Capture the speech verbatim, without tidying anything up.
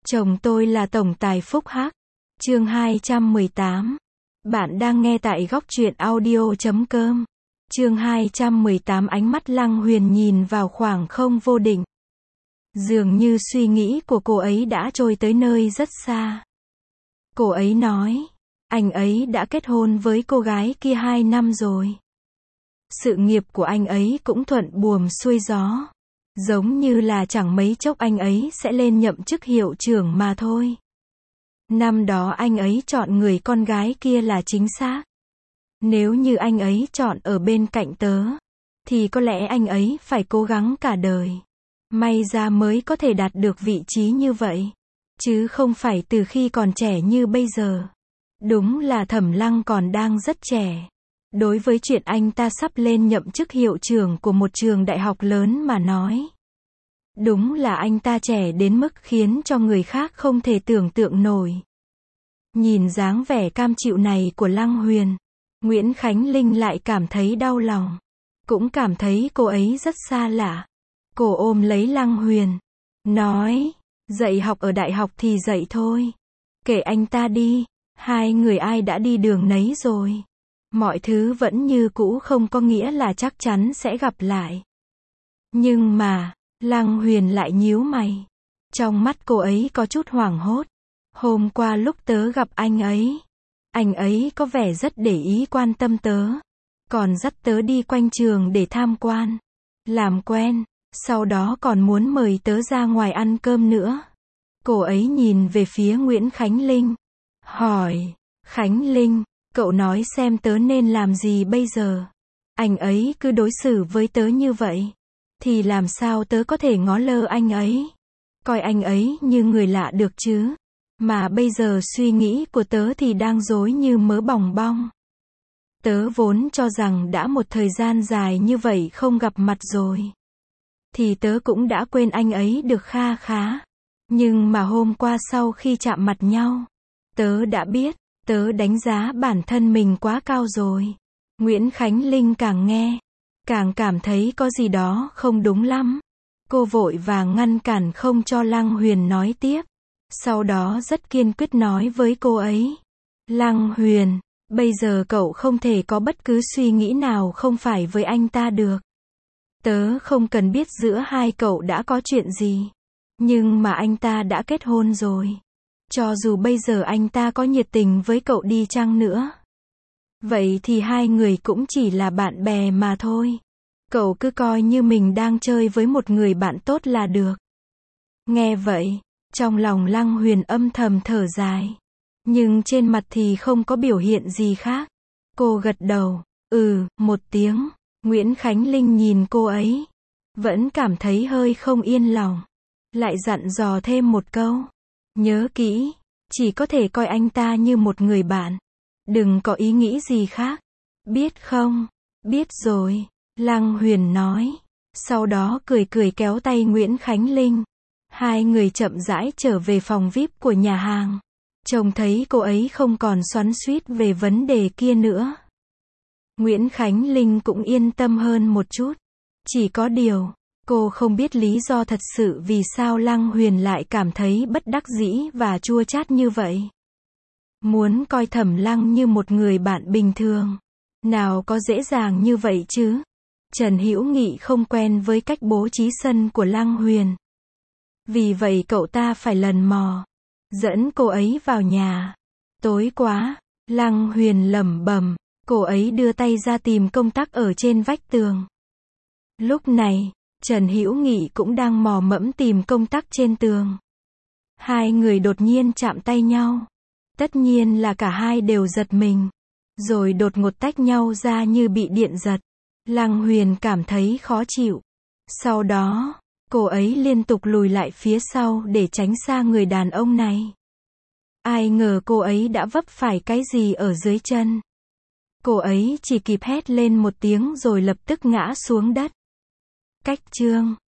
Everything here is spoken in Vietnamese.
Chồng tôi là tổng tài Phúc Hắc. Chương hai trăm mười tám. Bạn đang nghe tại góc truyện audio chấm com. Chương hai trăm mười tám. Ánh mắt Lăng Huyền nhìn vào khoảng không vô định. Dường như suy nghĩ của cô ấy đã trôi tới nơi rất xa. Cô ấy nói, anh ấy đã kết hôn với cô gái kia hai năm rồi. Sự nghiệp của anh ấy cũng thuận buồm xuôi gió. Giống như là chẳng mấy chốc anh ấy sẽ lên nhậm chức hiệu trưởng mà thôi. Năm đó anh ấy chọn người con gái kia là chính xác. Nếu như anh ấy chọn ở bên cạnh tớ, thì có lẽ anh ấy phải cố gắng cả đời. May ra mới có thể đạt được vị trí như vậy. Chứ không phải từ khi còn trẻ như bây giờ. Đúng là Thẩm Lăng còn đang rất trẻ. Đối với chuyện anh ta sắp lên nhậm chức hiệu trưởng của một trường đại học lớn mà nói. Đúng là anh ta trẻ đến mức khiến cho người khác không thể tưởng tượng nổi. Nhìn dáng vẻ cam chịu này của Lăng Huyền, Nguyễn Khánh Linh lại cảm thấy đau lòng. Cũng cảm thấy cô ấy rất xa lạ. Cô ôm lấy Lăng Huyền, nói, dạy học ở đại học thì dạy thôi. Kệ anh ta đi, hai người ai đã đi đường nấy rồi. Mọi thứ vẫn như cũ, không có nghĩa là chắc chắn sẽ gặp lại. Nhưng mà, Lăng Huyền lại nhíu mày. Trong mắt cô ấy có chút hoảng hốt. Hôm qua lúc tớ gặp anh ấy, anh ấy có vẻ rất để ý quan tâm tớ. Còn dắt tớ đi quanh trường để tham quan, làm quen, sau đó còn muốn mời tớ ra ngoài ăn cơm nữa. Cô ấy nhìn về phía Nguyễn Khánh Linh, hỏi, Khánh Linh, cậu nói xem tớ nên làm gì bây giờ? Anh ấy cứ đối xử với tớ như vậy, thì làm sao tớ có thể ngó lơ anh ấy, coi anh ấy như người lạ được chứ? Mà bây giờ suy nghĩ của tớ thì đang rối như mớ bòng bong. Tớ vốn cho rằng đã một thời gian dài như vậy không gặp mặt rồi, thì tớ cũng đã quên anh ấy được kha khá. Nhưng mà hôm qua sau khi chạm mặt nhau, tớ đã biết, tớ đánh giá bản thân mình quá cao rồi. Nguyễn Khánh Linh càng nghe, càng cảm thấy có gì đó không đúng lắm. Cô vội vàng ngăn cản không cho Lăng Huyền nói tiếp. Sau đó rất kiên quyết nói với cô ấy, Lăng Huyền, bây giờ cậu không thể có bất cứ suy nghĩ nào không phải với anh ta được. Tớ không cần biết giữa hai cậu đã có chuyện gì. Nhưng mà anh ta đã kết hôn rồi. Cho dù bây giờ anh ta có nhiệt tình với cậu đi chăng nữa, vậy thì hai người cũng chỉ là bạn bè mà thôi. Cậu cứ coi như mình đang chơi với một người bạn tốt là được. Nghe vậy, trong lòng Lăng Huyền âm thầm thở dài. Nhưng trên mặt thì không có biểu hiện gì khác. Cô gật đầu, ừ, một tiếng. Nguyễn Khánh Linh nhìn cô ấy, vẫn cảm thấy hơi không yên lòng. Lại dặn dò thêm một câu, nhớ kỹ, chỉ có thể coi anh ta như một người bạn. Đừng có ý nghĩ gì khác. Biết không? Biết rồi, Lăng Huyền nói. Sau đó cười cười kéo tay Nguyễn Khánh Linh. Hai người chậm rãi trở về phòng vi ai pi của nhà hàng. Trông thấy cô ấy không còn xoắn xuýt về vấn đề kia nữa. Nguyễn Khánh Linh cũng yên tâm hơn một chút. Chỉ có điều, cô không biết lý do thật sự vì sao Lăng Huyền lại cảm thấy bất đắc dĩ và chua chát như vậy. Muốn coi Thẩm Lăng như một người bạn bình thường, nào có dễ dàng như vậy chứ. Trần Hữu Nghị không quen với cách bố trí sân của Lăng Huyền. Vì vậy cậu ta phải lần mò dẫn cô ấy vào nhà. Tối quá, Lăng Huyền lẩm bẩm, cô ấy đưa tay ra tìm công tắc ở trên vách tường. Lúc này, Trần Hữu Nghị cũng đang mò mẫm tìm công tắc trên tường. Hai người đột nhiên chạm tay nhau. Tất nhiên là cả hai đều giật mình. Rồi đột ngột tách nhau ra như bị điện giật. Lăng Huyền cảm thấy khó chịu. Sau đó, cô ấy liên tục lùi lại phía sau để tránh xa người đàn ông này. Ai ngờ cô ấy đã vấp phải cái gì ở dưới chân. Cô ấy chỉ kịp hét lên một tiếng rồi lập tức ngã xuống đất. Cách chương